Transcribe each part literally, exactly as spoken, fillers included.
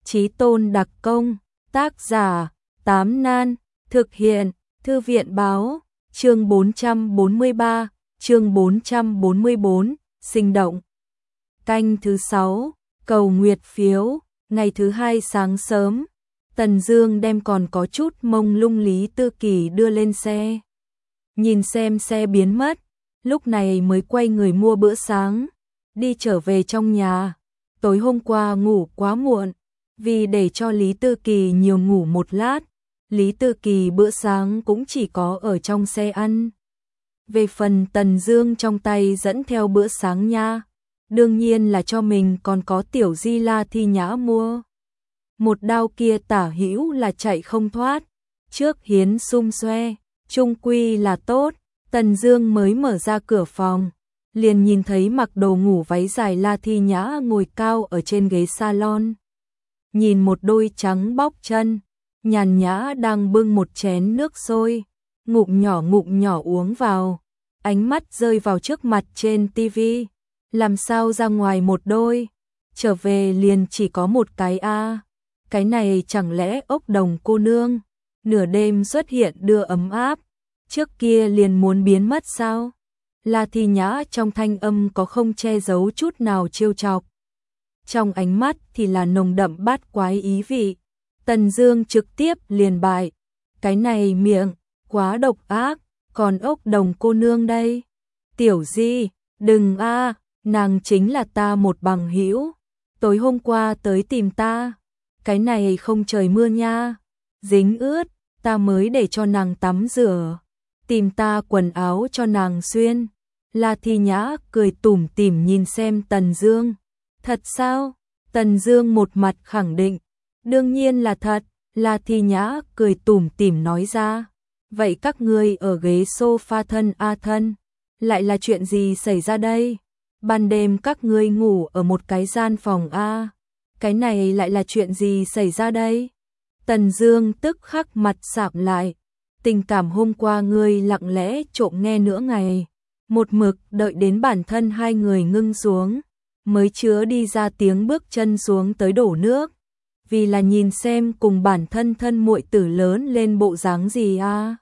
Chí tôn đặc công, tác giả, Tám Nan, thực hiện, Thư viện báo, chương bốn trăm bốn mươi ba, chương bốn trăm bốn mươi bốn, sinh động. Canh thứ sáu, cầu nguyệt phiếu, ngày thứ hai sáng sớm, Tần Dương đem còn có chút mông lung Lý Tư Kỳ đưa lên xe. Nhìn xem xe biến mất, lúc này mới quay người mua bữa sáng, đi trở về trong nhà. Tối hôm qua ngủ quá muộn, vì để cho Lý Tư Kỳ nhiều ngủ một lát, Lý Tư Kỳ bữa sáng cũng chỉ có ở trong xe ăn. Về phần Tần Dương trong tay dẫn theo bữa sáng nha, đương nhiên là cho mình còn có tiểu Di La Thi Nhã mua. Một đao kia tả hữu là chạy không thoát, trước hiến xung xoe, trung quy là tốt. Tần Dương mới mở ra cửa phòng, liền nhìn thấy mặc đồ ngủ váy dài La Thi Nhã ngồi cao ở trên ghế salon. Nhìn một đôi trắng bóc chân, nhàn nhã đang bưng một chén nước sôi, ngụm nhỏ ngụm nhỏ uống vào, ánh mắt rơi vào trước mặt trên tivi. Làm sao ra ngoài một đôi, trở về liền chỉ có một cái a. À. Cái này chẳng lẽ ốc đồng cô nương nửa đêm xuất hiện đưa ấm áp, trước kia liền muốn biến mất sao? La Thi Nhã trong thanh âm có không che giấu chút nào trêu chọc, trong ánh mắt thì là nồng đậm bát quái ý vị. Tần Dương trực tiếp liền bại, cái này miệng quá độc ác, còn ốc đồng cô nương đây, tiểu Di, đừng a, à, nàng chính là ta một bằng hữu, tối hôm qua tới tìm ta, cái này không trời mưa nha, dính ướt, ta mới để cho nàng tắm rửa, tìm ta quần áo cho nàng xuyên. La Thi Nhã cười tủm tỉm nhìn xem Tần Dương. Thật sao? Tần Dương một mặt khẳng định. Đương nhiên là thật. La Thi Nhã cười tủm tỉm nói ra. Vậy các ngươi ở ghế sofa thân a thân, lại là chuyện gì xảy ra đây? Ban đêm các ngươi ngủ ở một cái gian phòng a, cái này lại là chuyện gì xảy ra đây? Tần Dương tức khắc mặt sạm lại. Tình cảm hôm qua ngươi lặng lẽ trộm nghe nửa ngày, một mực đợi đến bản thân hai người ngưng xuống, mới chứa đi ra tiếng bước chân xuống tới đổ nước, vì là nhìn xem cùng bản thân thân muội tử lớn lên bộ dáng gì a. À?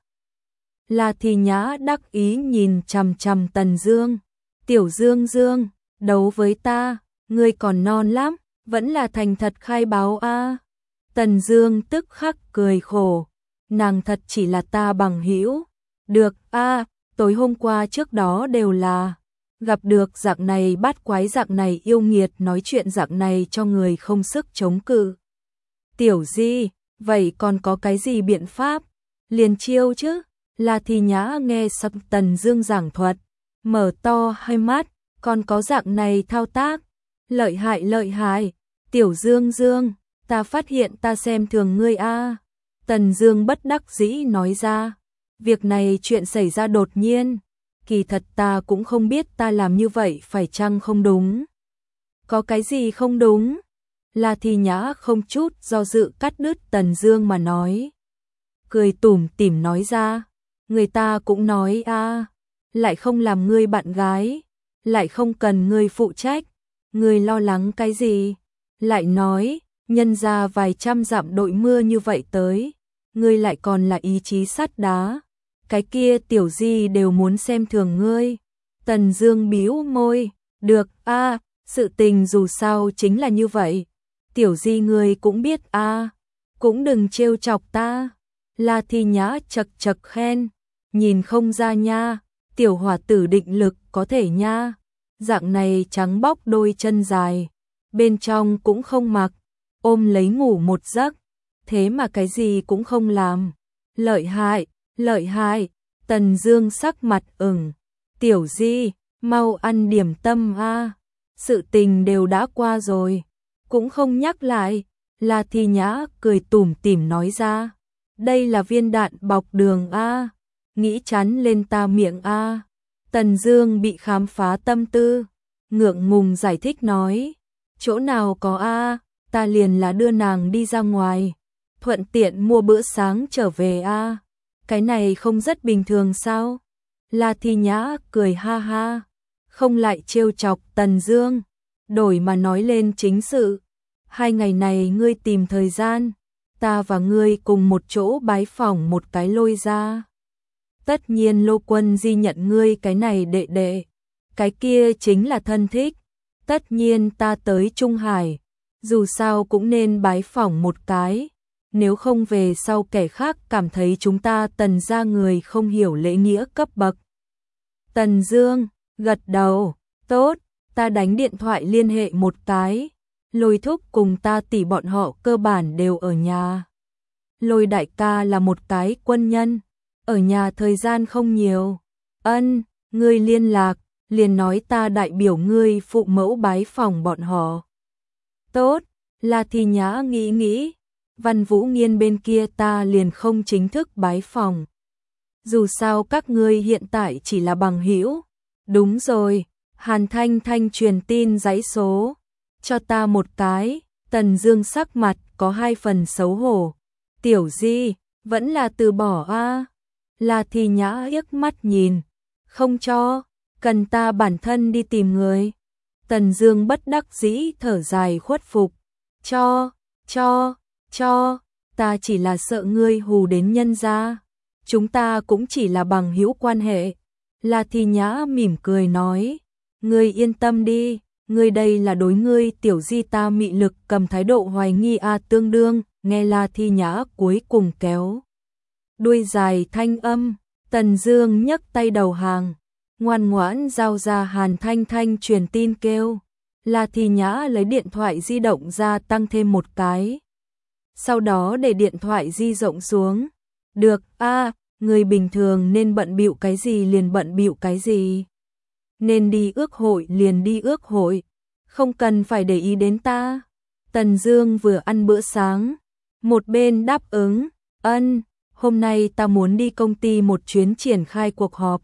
La Thi Nhã đắc ý nhìn chằm chằm Tần Dương, "Tiểu Dương Dương, đấu với ta, ngươi còn non lắm, vẫn là thành thật khai báo a." À? Tần Dương tức khắc cười khổ, "Nàng thật chỉ là ta bằng hữu." "Được a, à, tối hôm qua trước đó đều là gặp được dạng này bát quái dạng này yêu nghiệt nói chuyện dạng này cho người không sức chống cự." "Tiểu Di, vậy còn có cái gì biện pháp?" "Liền chiêu chứ." La Thi Nhã nghe sắp Tần Dương giảng thuật, mở to hai mắt, "Còn có dạng này thao tác, lợi hại lợi hại, Tiểu Dương Dương, ta phát hiện ta xem thường ngươi a." À. Tần Dương bất đắc dĩ nói ra, "Việc này chuyện xảy ra đột nhiên, kỳ thật ta cũng không biết ta làm như vậy phải chăng không đúng." "Có cái gì không đúng?" La Thi Nhã không chút do dự cắt đứt Tần Dương mà nói, cười tủm tỉm nói ra, "Người ta cũng nói a, à, lại không làm ngươi bạn gái, lại không cần ngươi phụ trách, ngươi lo lắng cái gì? Lại nói, nhân ra vài trăm dặm đội mưa như vậy tới, ngươi lại còn là ý chí sắt đá, cái kia tiểu Di đều muốn xem thường ngươi." Tần Dương bĩu môi, "Được a, à, sự tình dù sao chính là như vậy, tiểu Di ngươi cũng biết a, à, cũng đừng trêu chọc ta." La Thi Nhã chật chật khen, "Nhìn không ra nha, tiểu hỏa tử định lực có thể nha, dạng này trắng bóc đôi chân dài, bên trong cũng không mặc, ôm lấy ngủ một giấc, thế mà cái gì cũng không làm, lợi hại, lợi hại." Tần Dương sắc mặt ửng, "Tiểu Di, mau ăn điểm tâm a, sự tình đều đã qua rồi, cũng không nhắc lại." La Thi Nhã cười tủm tỉm nói ra, "Đây là viên đạn bọc đường a, nghĩ chắn lên ta miệng a." Tần Dương bị khám phá tâm tư, ngượng ngùng giải thích nói, "Chỗ nào có a, ta liền là đưa nàng đi ra ngoài, thuận tiện mua bữa sáng trở về a, cái này không rất bình thường sao?" La Thi Nhã cười ha ha, không lại trêu chọc Tần Dương, đổi mà nói lên chính sự. Hai ngày này ngươi tìm thời gian, ta và ngươi cùng một chỗ bái phỏng một cái Lôi gia. Tất nhiên Lô Quân Di nhận ngươi cái này đệ đệ, cái kia chính là thân thích. Tất nhiên ta tới Trung Hải, dù sao cũng nên bái phỏng một cái, nếu không về sau kẻ khác cảm thấy chúng ta Tần gia người không hiểu lễ nghĩa cấp bậc. Tần Dương gật đầu, tốt, ta đánh điện thoại liên hệ một cái. Lôi thúc cùng ta tỷ bọn họ cơ bản đều ở nhà. Lôi đại ca là một cái quân nhân, ở nhà thời gian không nhiều. Ân, ngươi liên lạc, liền nói ta đại biểu ngươi phụ mẫu bái phỏng bọn họ. Tốt, La Thi Nhã nghĩ nghĩ, Văn Vũ Nghiên bên kia ta liền không chính thức bái phỏng. Dù sao các ngươi hiện tại chỉ là bằng hữu. Đúng rồi, Hàn Thanh Thanh truyền tin dãy số, cho ta một cái. Tần Dương sắc mặt có hai phần xấu hổ. Tiểu Di, vẫn là từ bỏ a. La Thi Nhã liếc mắt nhìn, không cho, cần ta bản thân đi tìm người. Tần Dương bất đắc dĩ thở dài khuất phục, cho, cho, cho, ta chỉ là sợ ngươi hù đến nhân gia, chúng ta cũng chỉ là bằng hữu quan hệ. La Thi Nhã mỉm cười nói, ngươi yên tâm đi, ngươi đây là đối ngươi Tiểu Di ta mị lực cầm thái độ hoài nghi a. Tương đương, nghe La Thi Nhã cuối cùng kéo đuôi dài thanh âm, Tần Dương nhấc tay đầu hàng, ngoan ngoãn giao ra Hàn Thanh Thanh truyền tin kêu. La Thi Nhã lấy điện thoại di động ra tăng thêm một cái, sau đó để điện thoại di rộng xuống. Được a, người bình thường nên bận bịu cái gì liền bận bịu cái gì, nên đi ước hội liền đi ước hội, không cần phải để ý đến ta. Tần Dương vừa ăn bữa sáng, một bên đáp ứng, ân, hôm nay ta muốn đi công ty một chuyến triển khai cuộc họp,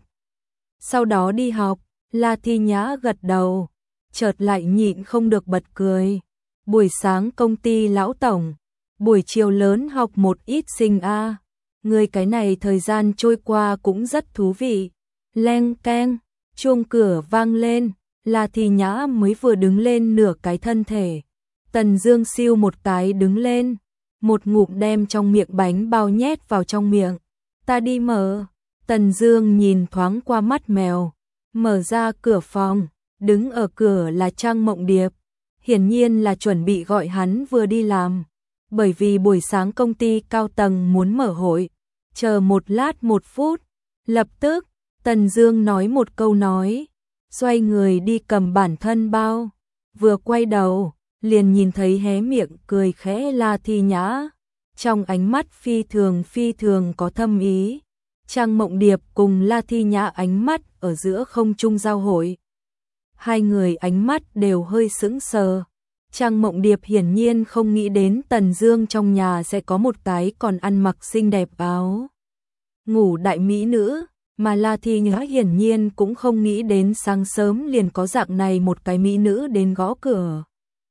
sau đó đi học. La Thi Nhã gật đầu, chợt lại nhịn không được bật cười. Buổi sáng công ty lão tổng, buổi chiều lớn học một ít sinh a. Người cái này thời gian trôi qua cũng rất thú vị. Leng keng, chuông cửa vang lên, La Thi Nhã mới vừa đứng lên nửa cái thân thể. Tần Dương siêu một cái đứng lên, một ngụm đem trong miệng bánh bao nhét vào trong miệng. Ta đi mở. Tần Dương nhìn thoáng qua mắt mèo, mở ra cửa phòng, đứng ở cửa là Trang Mộng Điệp, hiển nhiên là chuẩn bị gọi hắn vừa đi làm, bởi vì buổi sáng công ty cao tầng muốn mở hội. Chờ một lát một phút, lập tức, Tần Dương nói một câu nói, xoay người đi cầm bản thân bao, vừa quay đầu, liền nhìn thấy hé miệng cười khẽ La Thi Nhã, trong ánh mắt phi thường phi thường có thâm ý. Trang Mộng Điệp cùng La Thi Nhã ánh mắt ở giữa không trung giao hội. Hai người ánh mắt đều hơi sững sờ. Trang Mộng Điệp hiển nhiên không nghĩ đến Tần Dương trong nhà sẽ có một cái còn ăn mặc xinh đẹp áo ngủ đại mỹ nữ, mà La Thi Nhã hiển nhiên cũng không nghĩ đến sáng sớm liền có dạng này một cái mỹ nữ đến gõ cửa.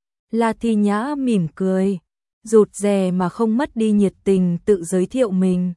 La Thi Nhã mỉm cười, rụt rè mà không mất đi nhiệt tình tự giới thiệu mình.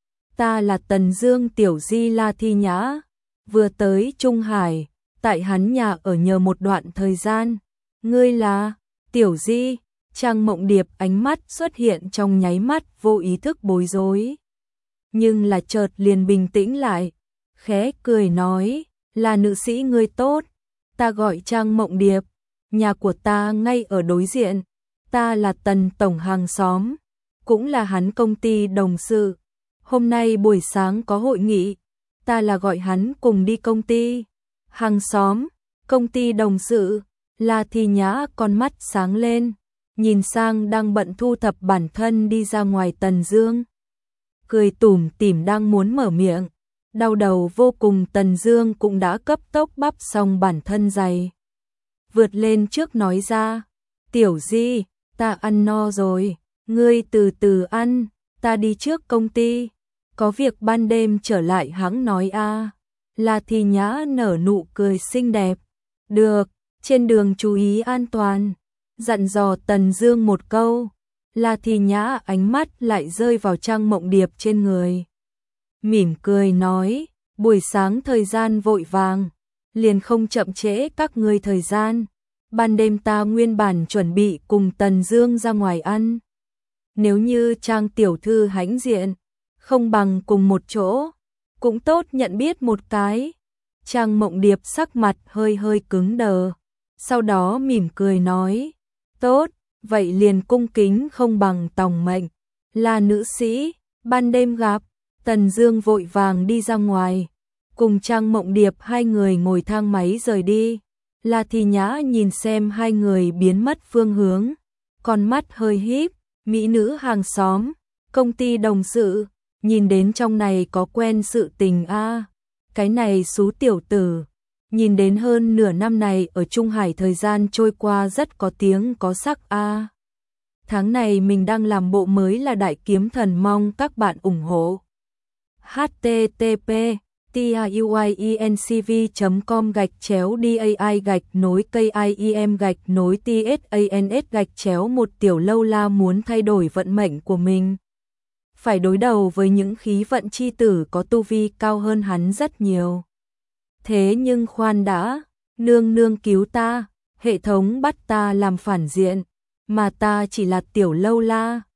Ta là Tần Dương Tiểu Di La Thi Nhã, vừa tới Trung Hải, tại hắn nhà ở nhờ một đoạn thời gian. Ngươi là? Tiểu Di. Trang Mộng Điệp ánh mắt xuất hiện trong nháy mắt vô ý thức bối rối, nhưng là chợt liền bình tĩnh lại, khẽ cười nói, là nữ sĩ ngươi tốt, ta gọi Trang Mộng Điệp, nhà của ta ngay ở đối diện, ta là Tần tổng hàng xóm, cũng là hắn công ty đồng sự. Hôm nay buổi sáng có hội nghị, ta là gọi hắn cùng đi công ty. Hàng xóm, công ty đồng sự. La Thi Nhã con mắt sáng lên, nhìn sang đang bận thu thập bản thân đi ra ngoài Tần Dương, cười tủm tỉm đang muốn mở miệng, đau đầu vô cùng. Tần Dương cũng đã cấp tốc bắp xong bản thân giày, vượt lên trước nói ra, Tiểu Di, ta ăn no rồi, ngươi từ từ ăn, ta đi trước công ty, có việc ban đêm trở lại hãng nói a. La Thi Nhã nở nụ cười xinh đẹp, được, trên đường chú ý an toàn, dặn dò Tần Dương một câu. La Thi Nhã ánh mắt lại rơi vào Trang Mộng Điệp trên người, mỉm cười nói, buổi sáng thời gian vội vàng, liền không chậm trễ các ngươi thời gian, ban đêm ta nguyên bản chuẩn bị cùng Tần Dương ra ngoài ăn. Nếu như Trang tiểu thư hãnh diện, không bằng cùng một chỗ, cũng tốt nhận biết một cái. Trang Mộng Điệp sắc mặt hơi hơi cứng đờ, sau đó mỉm cười nói, tốt, vậy liền cung kính không bằng tòng mệnh, là nữ sĩ, ban đêm gặp. Tần Dương vội vàng đi ra ngoài, cùng Trang Mộng Điệp hai người ngồi thang máy rời đi. La Thi Nhã nhìn xem hai người biến mất phương hướng, con mắt hơi híp, mỹ nữ hàng xóm, công ty đồng sự, nhìn đến trong này có quen sự tình a. À. Cái này xú tiểu tử, nhìn đến hơn nửa năm này ở Trung Hải thời gian trôi qua rất có tiếng có sắc a. À. Tháng này mình đang làm bộ mới là Đại Kiếm Thần, mong các bạn ủng hộ. h t t p tiuyencv chấm com gạch chéo dai gạch nối kim gạch nối tsans gạch chéo một tiểu lâu la muốn thay đổi vận mệnh của mình. Phải đối đầu với những khí vận chi tử có tu vi cao hơn hắn rất nhiều. Thế nhưng khoan đã, nương nương cứu ta, hệ thống bắt ta làm phản diện, mà ta chỉ là tiểu lâu la.